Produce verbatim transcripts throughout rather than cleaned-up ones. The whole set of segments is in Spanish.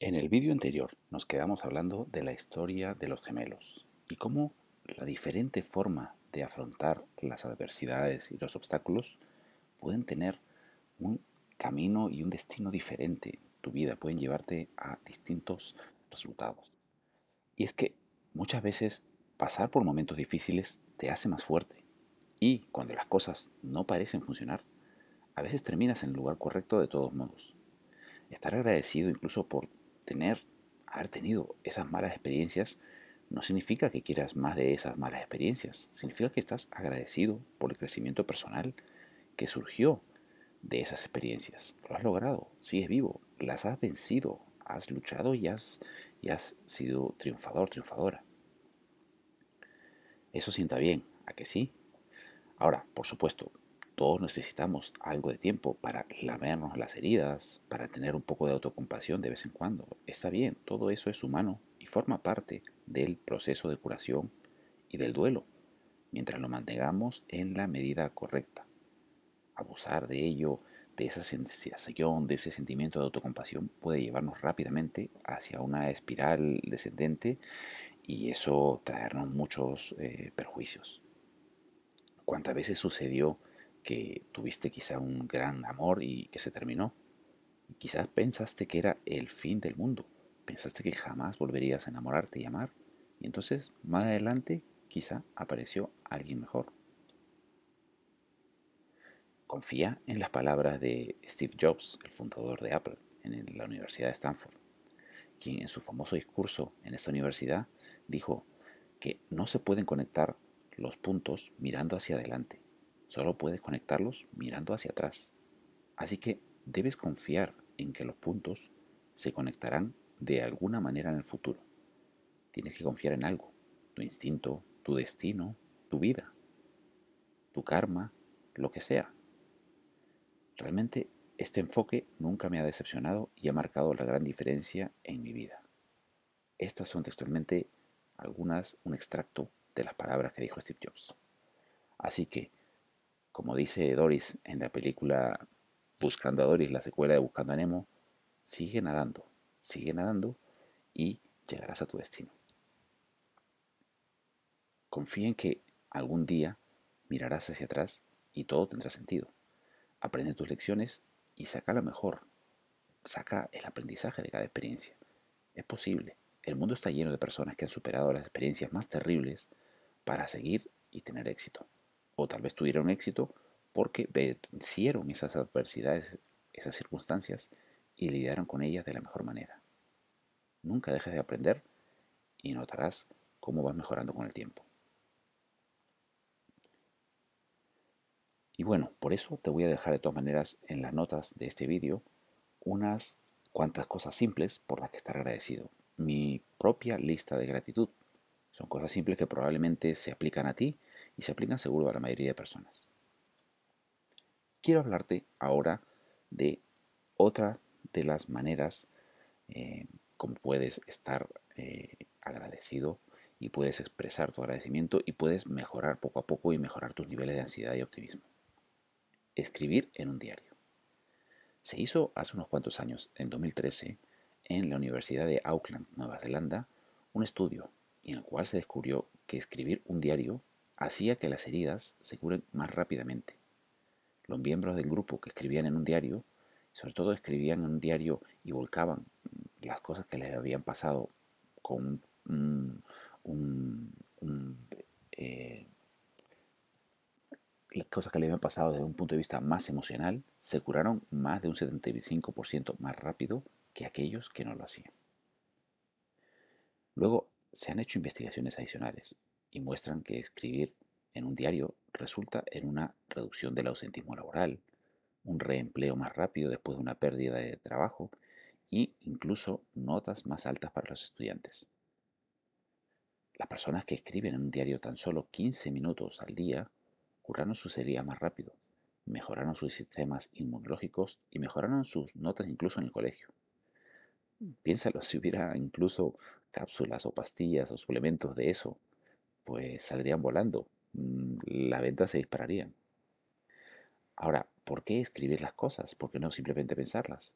En el vídeo anterior nos quedamos hablando de la historia de los gemelos y cómo la diferente forma de afrontar las adversidades y los obstáculos pueden tener un camino y un destino diferente. Tu vida pueden llevarte a distintos resultados. Y es que muchas veces pasar por momentos difíciles te hace más fuerte. Y cuando las cosas no parecen funcionar, a veces terminas en el lugar correcto de todos modos. Estar agradecido incluso por tener, haber tenido esas malas experiencias, no significa que quieras más de esas malas experiencias. Significa que estás agradecido por el crecimiento personal que surgió de esas experiencias. Lo has logrado, sigues vivo, las has vencido, has luchado y has, y has sido triunfador, triunfadora. Eso sienta bien, ¿a que sí? Ahora, por supuesto, todos necesitamos algo de tiempo para lamernos las heridas, para tener un poco de autocompasión de vez en cuando. Está bien, todo eso es humano y forma parte del proceso de curación y del duelo, mientras lo mantengamos en la medida correcta. Abusar de ello, de esa sensación, de ese sentimiento de autocompasión, puede llevarnos rápidamente hacia una espiral descendente y eso traernos muchos eh, perjuicios. ¿Cuántas veces sucedió que tuviste quizá un gran amor y que se terminó? Y quizás pensaste que era el fin del mundo. Pensaste que jamás volverías a enamorarte y amar. Y entonces, más adelante, quizá apareció alguien mejor. Confía en las palabras de Steve Jobs, el fundador de Apple, en la Universidad de Stanford, quien en su famoso discurso en esta universidad dijo que no se pueden conectar los puntos mirando hacia adelante, solo puedes conectarlos mirando hacia atrás. Así que debes confiar en que los puntos se conectarán de alguna manera en el futuro. Tienes que confiar en algo, tu instinto, tu destino, tu vida, tu karma, lo que sea. Realmente este enfoque nunca me ha decepcionado y ha marcado la gran diferencia en mi vida. Estas son textualmente algunas, un extracto de las palabras que dijo Steve Jobs. Así que, como dice Doris en la película Buscando a Doris, la secuela de Buscando a Nemo, sigue nadando, sigue nadando y llegarás a tu destino. Confía en que algún día mirarás hacia atrás y todo tendrá sentido. Aprende tus lecciones y saca lo mejor. Saca el aprendizaje de cada experiencia. Es posible. El mundo está lleno de personas que han superado las experiencias más terribles para seguir y tener éxito. O tal vez tuvieron éxito porque vencieron esas adversidades, esas circunstancias y lidiaron con ellas de la mejor manera. Nunca dejes de aprender y notarás cómo vas mejorando con el tiempo. Y bueno, por eso te voy a dejar de todas maneras en las notas de este vídeo unas cuantas cosas simples por las que estar agradecido. Mi propia lista de gratitud. Son cosas simples que probablemente se aplican a ti y se aplican seguro a la mayoría de personas. Quiero hablarte ahora de otra de las maneras eh, como puedes estar eh, agradecido y puedes expresar tu agradecimiento y puedes mejorar poco a poco y mejorar tus niveles de ansiedad y optimismo. Escribir en un diario. Se hizo hace unos cuantos años, en dos mil trece, en la Universidad de Auckland, Nueva Zelanda, un estudio en el cual se descubrió que escribir un diario hacía que las heridas se curen más rápidamente. Los miembros del grupo que escribían en un diario, sobre todo escribían en un diario y volcaban las cosas que les habían pasado con un, un, un, eh, las cosas que le habían pasado desde un punto de vista más emocional, se curaron más de un setenta y cinco por ciento más rápido que aquellos que no lo hacían. Luego, se han hecho investigaciones adicionales y muestran que escribir en un diario resulta en una reducción del ausentismo laboral, un reempleo más rápido después de una pérdida de trabajo e incluso notas más altas para los estudiantes. Las personas que escriben en un diario tan solo quince minutos al día curaron sus heridas más rápido, mejoraron sus sistemas inmunológicos y mejoraron sus notas incluso en el colegio. Piénsalo, si hubiera incluso cápsulas o pastillas o suplementos de eso, pues saldrían volando, mm, las ventas se dispararían. Ahora, ¿por qué escribir las cosas? ¿Por qué no simplemente pensarlas?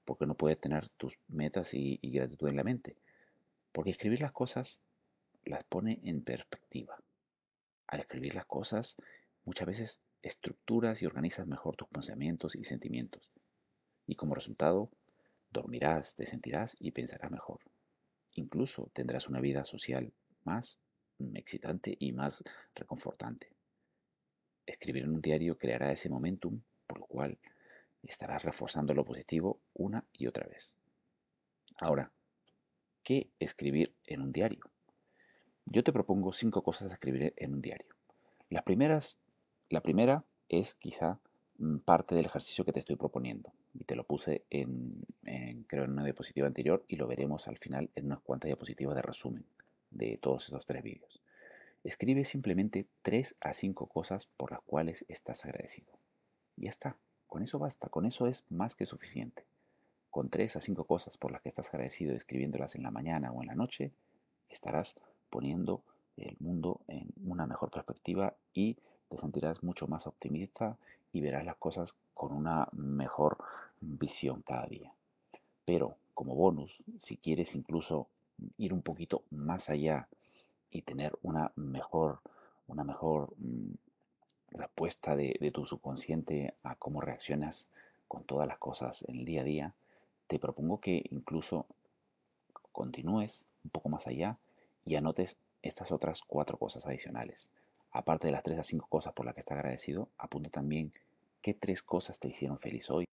porque no puedes tener tus metas y, y gratitud en la mente. Porque escribir las cosas las pone en perspectiva. Al escribir las cosas, muchas veces estructuras y organizas mejor tus pensamientos y sentimientos. Y como resultado, dormirás, te sentirás y pensarás mejor. Incluso tendrás una vida social más mm, excitante y más reconfortante. Escribir en un diario creará ese momentum por lo cual estarás reforzando lo positivo una y otra vez. Ahora, ¿qué escribir en un diario? Yo te propongo cinco cosas a escribir en un diario. Las primeras, la primera es quizá mm, parte del ejercicio que te estoy proponiendo. Y te lo puse en, en, creo, en una diapositiva anterior y lo veremos al final en unas cuantas diapositivas de resumen de todos estos tres vídeos. Escribe simplemente tres a cinco cosas por las cuales estás agradecido. Y ya está. Con eso basta. Con eso es más que suficiente. Con tres a cinco cosas por las que estás agradecido escribiéndolas en la mañana o en la noche, estarás poniendo el mundo en una mejor perspectiva y te sentirás mucho más optimista y verás las cosas con una mejor visión cada día. Pero como bonus, si quieres incluso ir un poquito más allá y tener una mejor, una mejor mm, respuesta de, de tu subconsciente a cómo reaccionas con todas las cosas en el día a día, te propongo que incluso continúes un poco más allá y anotes estas otras cuatro cosas adicionales. Aparte de las tres a cinco cosas por las que estás agradecido, apunta también qué tres cosas te hicieron feliz hoy.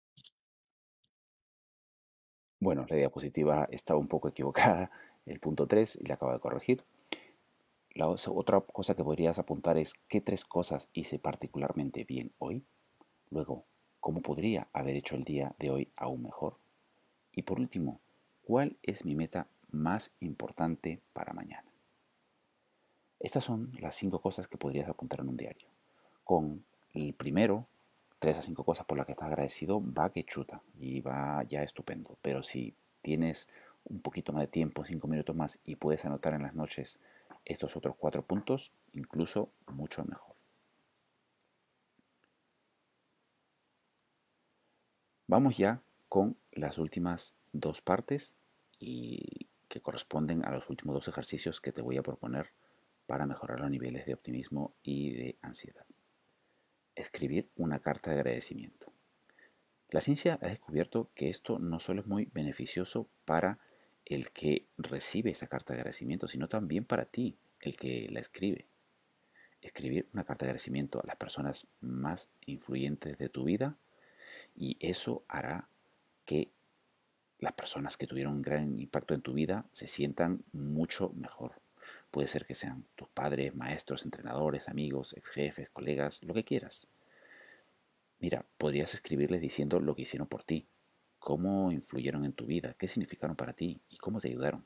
Bueno, la diapositiva estaba un poco equivocada, el punto tres, y la acabo de corregir. La otra cosa que podrías apuntar es qué tres cosas hice particularmente bien hoy. Luego, ¿cómo podría haber hecho el día de hoy aún mejor? Y por último, ¿cuál es mi meta más importante para mañana? Estas son las cinco cosas que podrías apuntar en un diario. Con el primero, tres a cinco cosas por las que estás agradecido, va que chuta y va ya estupendo. Pero si tienes un poquito más de tiempo, cinco minutos más, y puedes anotar en las noches estos otros cuatro puntos, incluso mucho mejor. Vamos ya con las últimas dos partes y que corresponden a los últimos dos ejercicios que te voy a proponer para mejorar los niveles de optimismo y de ansiedad. Escribir una carta de agradecimiento. La ciencia ha descubierto que esto no solo es muy beneficioso para el que recibe esa carta de agradecimiento, sino también para ti, el que la escribe. Escribir una carta de agradecimiento a las personas más influyentes de tu vida y eso hará que las personas que tuvieron un gran impacto en tu vida se sientan mucho mejor. Puede ser que sean tus padres, maestros, entrenadores, amigos, ex jefes, colegas, lo que quieras. Mira, podrías escribirles diciendo lo que hicieron por ti, cómo influyeron en tu vida, qué significaron para ti y cómo te ayudaron.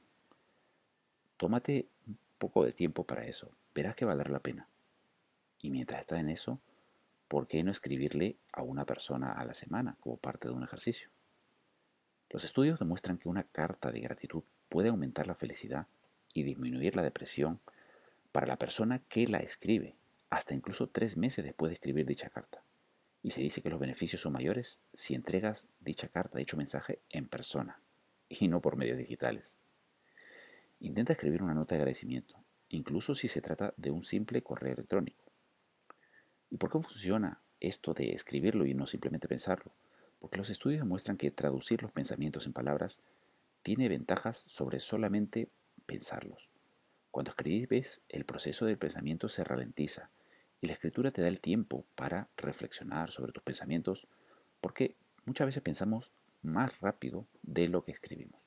Tómate un poco de tiempo para eso, verás que valdrá la pena. Y mientras estás en eso, ¿por qué no escribirle a una persona a la semana como parte de un ejercicio? Los estudios demuestran que una carta de gratitud puede aumentar la felicidad y disminuir la depresión para la persona que la escribe, hasta incluso tres meses después de escribir dicha carta. Y se dice que los beneficios son mayores si entregas dicha carta, dicho mensaje, en persona y no por medios digitales. Intenta escribir una nota de agradecimiento, incluso si se trata de un simple correo electrónico. ¿Y por qué funciona esto de escribirlo y no simplemente pensarlo? Porque los estudios demuestran que traducir los pensamientos en palabras tiene ventajas sobre solamente pensarlos. Cuando escribes, el proceso del pensamiento se ralentiza y la escritura te da el tiempo para reflexionar sobre tus pensamientos porque muchas veces pensamos más rápido de lo que escribimos.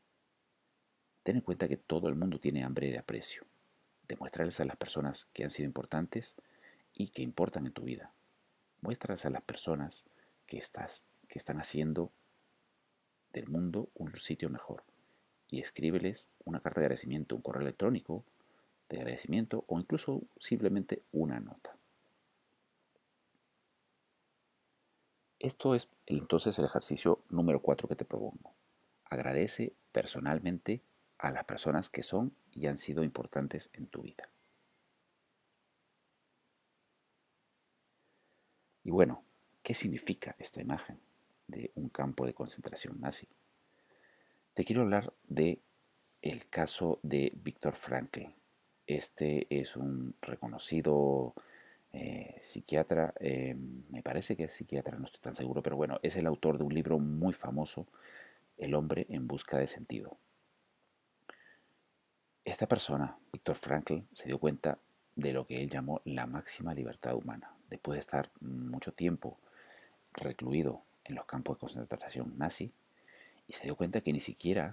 Ten en cuenta que todo el mundo tiene hambre de aprecio. Demuéstrales a las personas que han sido importantes y que importan en tu vida. Muéstrales a las personas que, estás, que están haciendo del mundo un sitio mejor y escríbeles una carta de agradecimiento, un correo electrónico de agradecimiento o incluso simplemente una nota. Esto es entonces el ejercicio número cuatro que te propongo. Agradece personalmente a las personas que son y han sido importantes en tu vida. Y bueno, ¿qué significa esta imagen? de un campo de concentración nazi. Te quiero hablar de el caso de Viktor Frankl. Este es un reconocido eh, psiquiatra, eh, me parece que es psiquiatra, no estoy tan seguro, pero bueno, es el autor de un libro muy famoso, El hombre en busca de sentido. Esta persona, Viktor Frankl, se dio cuenta de lo que él llamó la máxima libertad humana. Después de estar mucho tiempo recluido en los campos de concentración nazi, y se dio cuenta que ni siquiera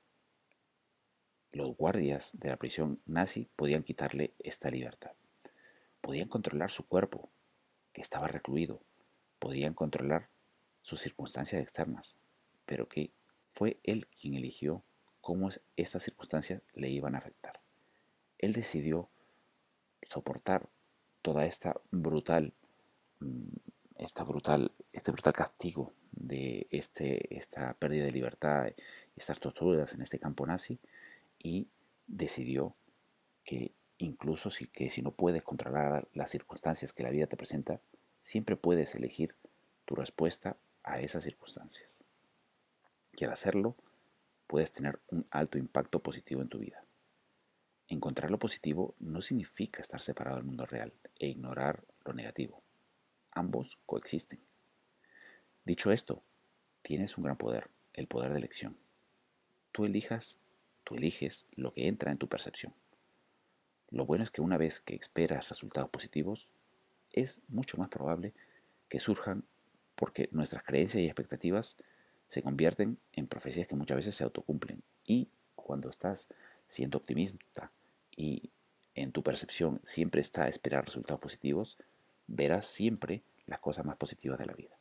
los guardias de la prisión nazi podían quitarle esta libertad. Podían controlar su cuerpo, que estaba recluido, podían controlar sus circunstancias externas, pero que fue él quien eligió cómo estas circunstancias le iban a afectar. Él decidió soportar toda esta brutal, mm, esta brutal, este brutal castigo de este, esta pérdida de libertad y estas torturas en este campo nazi, y decidió que incluso si, que si no puedes controlar las circunstancias que la vida te presenta, siempre puedes elegir tu respuesta a esas circunstancias. Y al hacerlo, puedes tener un alto impacto positivo en tu vida. Encontrar lo positivo no significa estar separado del mundo real e ignorar lo negativo. Ambos coexisten. Dicho esto, tienes un gran poder, el poder de elección. Tú elijas, tú eliges lo que entra en tu percepción. Lo bueno es que una vez que esperas resultados positivos, es mucho más probable que surjan porque nuestras creencias y expectativas se convierten en profecías que muchas veces se autocumplen. Y cuando estás siendo optimista y en tu percepción siempre está a esperar resultados positivos, verás siempre las cosas más positivas de la vida.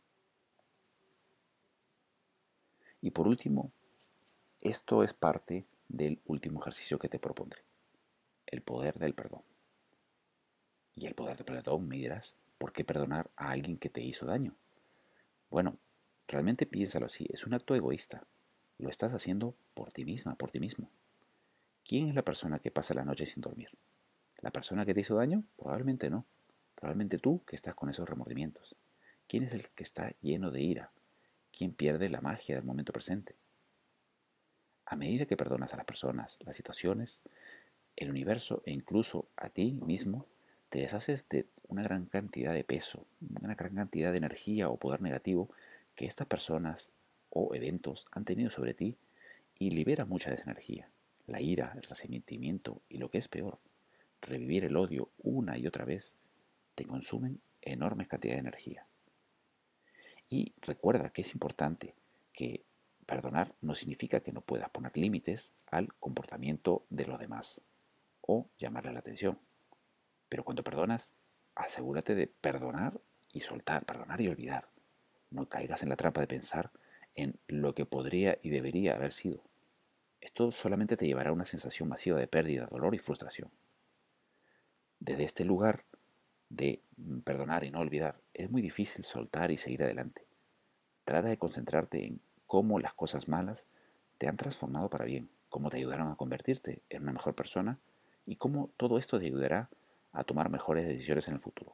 Y por último, esto es parte del último ejercicio que te propondré, el poder del perdón. Y el poder del perdón, me dirás, ¿por qué perdonar a alguien que te hizo daño? Bueno, realmente piénsalo así, es un acto egoísta. Lo estás haciendo por ti misma, por ti mismo. ¿Quién es la persona que pasa la noche sin dormir? ¿La persona que te hizo daño? Probablemente no. Probablemente tú que estás con esos remordimientos. ¿Quién es el que está lleno de ira? ¿Quién pierde la magia del momento presente? A medida que perdonas a las personas, las situaciones, el universo e incluso a ti mismo, te deshaces de una gran cantidad de peso, una gran cantidad de energía o poder negativo que estas personas o eventos han tenido sobre ti, y libera mucha de esa energía. La ira, el resentimiento y lo que es peor, revivir el odio una y otra vez, te consumen enormes cantidades de energía. Y recuerda que es importante que perdonar no significa que no puedas poner límites al comportamiento de los demás o llamarle la atención. Pero cuando perdonas, asegúrate de perdonar y soltar, perdonar y olvidar. No caigas en la trampa de pensar en lo que podría y debería haber sido. Esto solamente te llevará a una sensación masiva de pérdida, dolor y frustración. Desde este lugar de perdonar y no olvidar, es muy difícil soltar y seguir adelante. Trata de concentrarte en cómo las cosas malas te han transformado para bien, cómo te ayudaron a convertirte en una mejor persona y cómo todo esto te ayudará a tomar mejores decisiones en el futuro.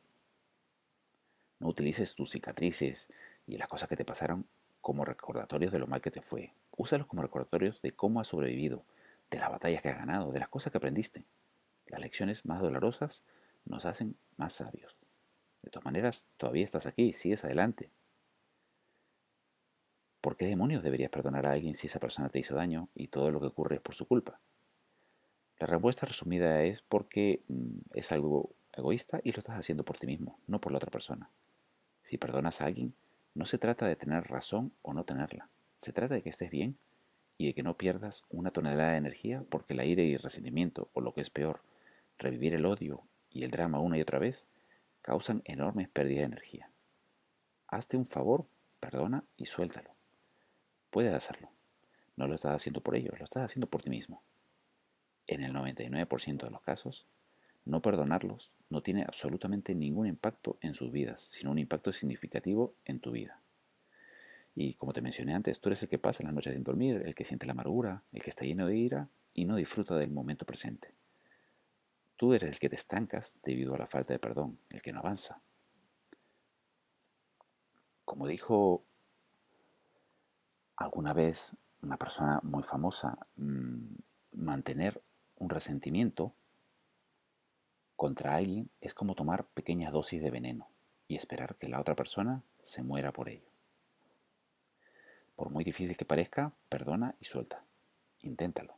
No utilices tus cicatrices y las cosas que te pasaron como recordatorios de lo mal que te fue. Úsalos como recordatorios de cómo has sobrevivido, de las batallas que has ganado, de las cosas que aprendiste. Las lecciones más dolorosas nos hacen más sabios. De todas maneras, todavía estás aquí, sigues adelante. ¿Por qué demonios deberías perdonar a alguien si esa persona te hizo daño y todo lo que ocurre es por su culpa? La respuesta resumida es porque mm, es algo egoísta y lo estás haciendo por ti mismo, no por la otra persona. Si perdonas a alguien, no se trata de tener razón o no tenerla. Se trata de que estés bien y de que no pierdas una tonelada de energía porque la ira y el resentimiento, o lo que es peor, revivir el odio y el drama una y otra vez, causan enormes pérdidas de energía. Hazte un favor, perdona y suéltalo. Puedes hacerlo. No lo estás haciendo por ellos, lo estás haciendo por ti mismo. En el noventa y nueve por ciento de los casos, no perdonarlos no tiene absolutamente ningún impacto en sus vidas, sino un impacto significativo en tu vida. Y como te mencioné antes, tú eres el que pasa las noches sin dormir, el que siente la amargura, el que está lleno de ira y no disfruta del momento presente. Tú eres el que te estancas debido a la falta de perdón, el que no avanza. Como dijo Alguna vez una persona muy famosa mmm, mantener un resentimiento contra alguien es como tomar pequeñas dosis de veneno y esperar que la otra persona se muera por ello. Por muy difícil que parezca, perdona y suelta. Inténtalo.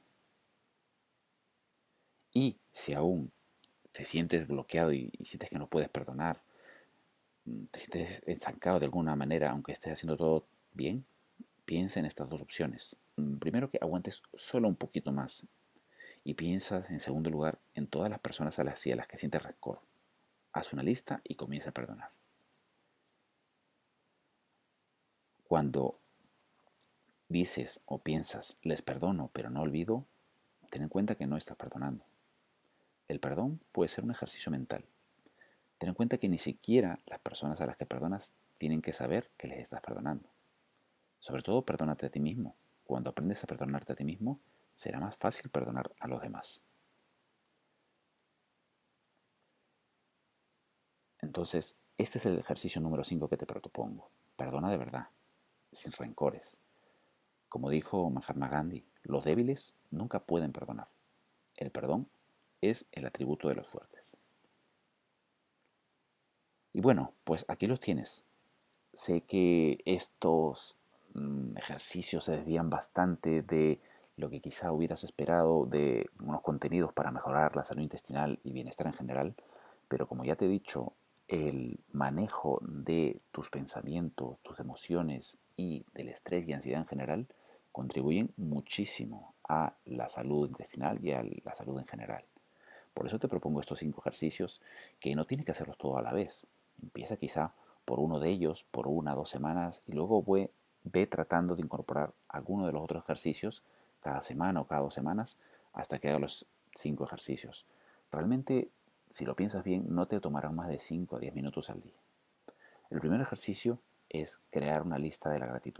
Y si aún te sientes bloqueado y, y sientes que no puedes perdonar, mm, te sientes estancado de alguna manera, aunque estés haciendo todo bien, piensa en estas dos opciones. Mm, Primero, que aguantes solo un poquito más. Y piensas, en segundo lugar, en todas las personas a las, a las que sientes rencor. Haz una lista y comienza a perdonar. Cuando dices o piensas, les perdono, pero no olvido, ten en cuenta que no estás perdonando. El perdón puede ser un ejercicio mental. Ten en cuenta que ni siquiera las personas a las que perdonas tienen que saber que les estás perdonando. Sobre todo, perdónate a ti mismo. Cuando aprendes a perdonarte a ti mismo, será más fácil perdonar a los demás. Entonces, este es el ejercicio número cinco que te propongo. Perdona de verdad, sin rencores. Como dijo Mahatma Gandhi, los débiles nunca pueden perdonar. El perdón es el atributo de los fuertes. Y bueno, pues aquí los tienes. Sé que estos mm, ejercicios se desvían bastante de lo que quizá hubieras esperado de unos contenidos para mejorar la salud intestinal y bienestar en general, pero como ya te he dicho, el manejo de tus pensamientos, tus emociones y del estrés y ansiedad en general contribuyen muchísimo a la salud intestinal y a la salud en general. Por eso te propongo estos cinco ejercicios que no tienes que hacerlos todos a la vez. Empieza quizá por uno de ellos, por una o dos semanas, y luego ve, ve tratando de incorporar alguno de los otros ejercicios cada semana o cada dos semanas hasta que haga los cinco ejercicios. Realmente, si lo piensas bien, no te tomarán más de cinco a diez minutos al día. El primer ejercicio es crear una lista de la gratitud.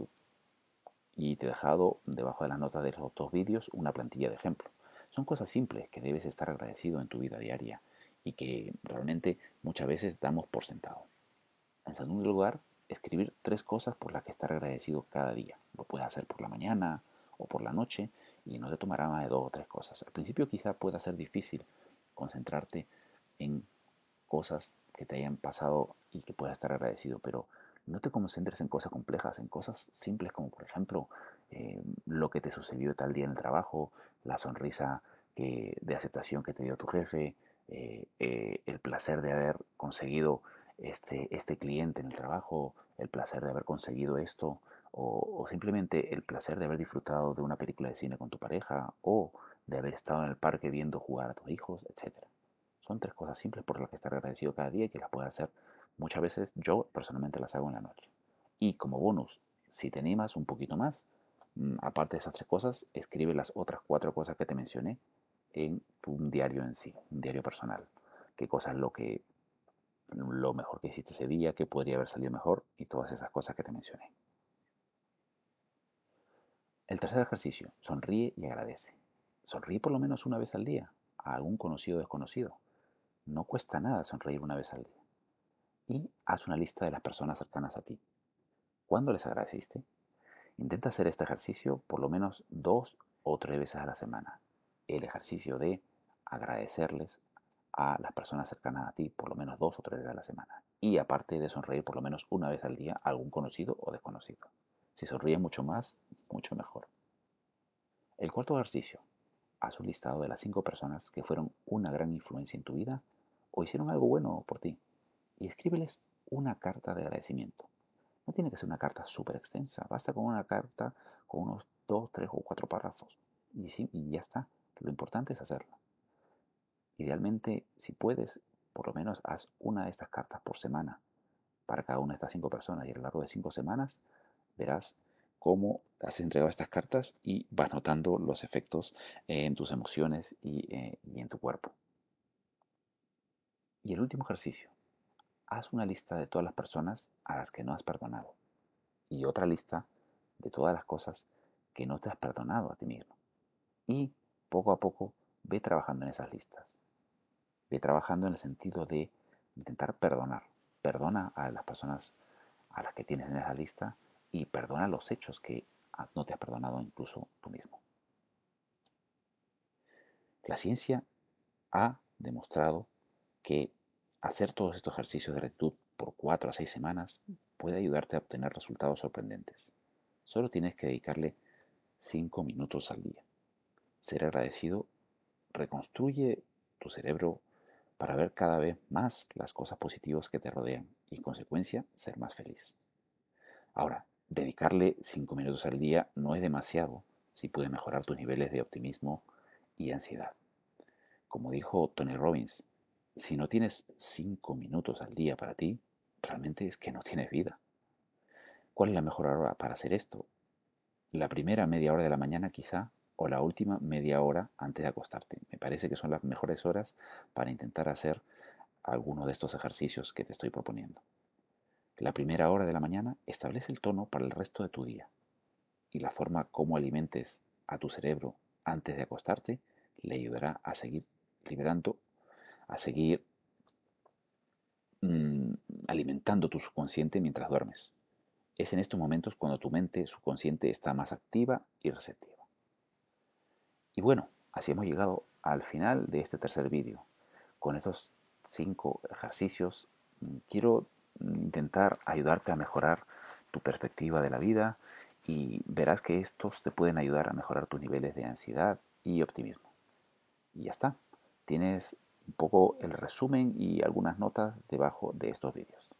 Y te he dejado debajo de las notas de los dos vídeos una plantilla de ejemplo. Son cosas simples que debes estar agradecido en tu vida diaria y que realmente muchas veces damos por sentado. En segundo lugar, escribir tres cosas por las que estar agradecido cada día. Lo puedes hacer por la mañana o por la noche y no te tomará más de dos o tres cosas. Al principio quizá pueda ser difícil concentrarte en cosas que te hayan pasado y que puedas estar agradecido, pero no te concentres en cosas complejas, en cosas simples como por ejemplo eh, lo que te sucedió tal día en el trabajo, la sonrisa que, de aceptación que te dio tu jefe, eh, eh, el placer de haber conseguido este, este cliente en el trabajo, el placer de haber conseguido esto, o, o simplemente el placer de haber disfrutado de una película de cine con tu pareja, o de haber estado en el parque viendo jugar a tus hijos, etcétera. Son tres cosas simples por las que estar agradecido cada día y que las puedes hacer. Muchas veces yo personalmente las hago en la noche. Y como bonus, si te animas un poquito más, mm, aparte de esas tres cosas, escribe las otras cuatro cosas que te mencioné en tu diario en sí, un diario personal. Qué cosa es lo que lo mejor que hiciste ese día, qué podría haber salido mejor y todas esas cosas que te mencioné. El tercer ejercicio, sonríe y agradece. Sonríe por lo menos una vez al día a algún conocido o desconocido. No cuesta nada sonreír una vez al día. Y haz una lista de las personas cercanas a ti. ¿Cuándo les agradeciste? Intenta hacer este ejercicio por lo menos dos o tres veces a la semana. El ejercicio de agradecerles a las personas cercanas a ti por lo menos dos o tres veces a la semana. Y aparte de sonreír por lo menos una vez al día a algún conocido o desconocido. Si sonríe mucho más, mucho mejor. El cuarto ejercicio. Haz un listado de las cinco personas que fueron una gran influencia en tu vida o hicieron algo bueno por ti y escríbeles una carta de agradecimiento. No tiene que ser una carta súper extensa, basta con una carta con unos dos, tres o cuatro párrafos y, sí, y ya está. Lo importante es hacerlo. Idealmente, si puedes, por lo menos haz una de estas cartas por semana para cada una de estas cinco personas y a lo largo de cinco semanas verás cómo has entregado estas cartas y vas notando los efectos en tus emociones y, eh, y en tu cuerpo. Y el último ejercicio, haz una lista de todas las personas a las que no has perdonado y otra lista de todas las cosas que no te has perdonado a ti mismo. Y poco a poco ve trabajando en esas listas. Ve trabajando en el sentido de intentar perdonar. Perdona a las personas a las que tienes en esa lista y perdona los hechos que no te has perdonado incluso tú mismo. La ciencia ha demostrado que hacer todos estos ejercicios de gratitud por cuatro a seis semanas puede ayudarte a obtener resultados sorprendentes. Solo tienes que dedicarle cinco minutos al día. Ser agradecido reconstruye tu cerebro para ver cada vez más las cosas positivas que te rodean y, en consecuencia, ser más feliz. Ahora, dedicarle cinco minutos al día no es demasiado si puede mejorar tus niveles de optimismo y ansiedad. Como dijo Tony Robbins, si no tienes cinco minutos al día para ti, realmente es que no tienes vida. ¿Cuál es la mejor hora para hacer esto? La primera media hora de la mañana quizá, o la última media hora antes de acostarte. Me parece que son las mejores horas para intentar hacer alguno de estos ejercicios que te estoy proponiendo. La primera hora de la mañana establece el tono para el resto de tu día, y la forma como alimentes a tu cerebro antes de acostarte le ayudará a seguir liberando, a seguir mmm, alimentando tu subconsciente mientras duermes. Es en estos momentos cuando tu mente subconsciente está más activa y receptiva. Y bueno, así hemos llegado al final de este tercer vídeo. Con estos cinco ejercicios mm, quiero mm, intentar ayudarte a mejorar tu perspectiva de la vida y verás que estos te pueden ayudar a mejorar tus niveles de ansiedad y optimismo. Y ya está. Tienes un poco el resumen y algunas notas debajo de estos vídeos.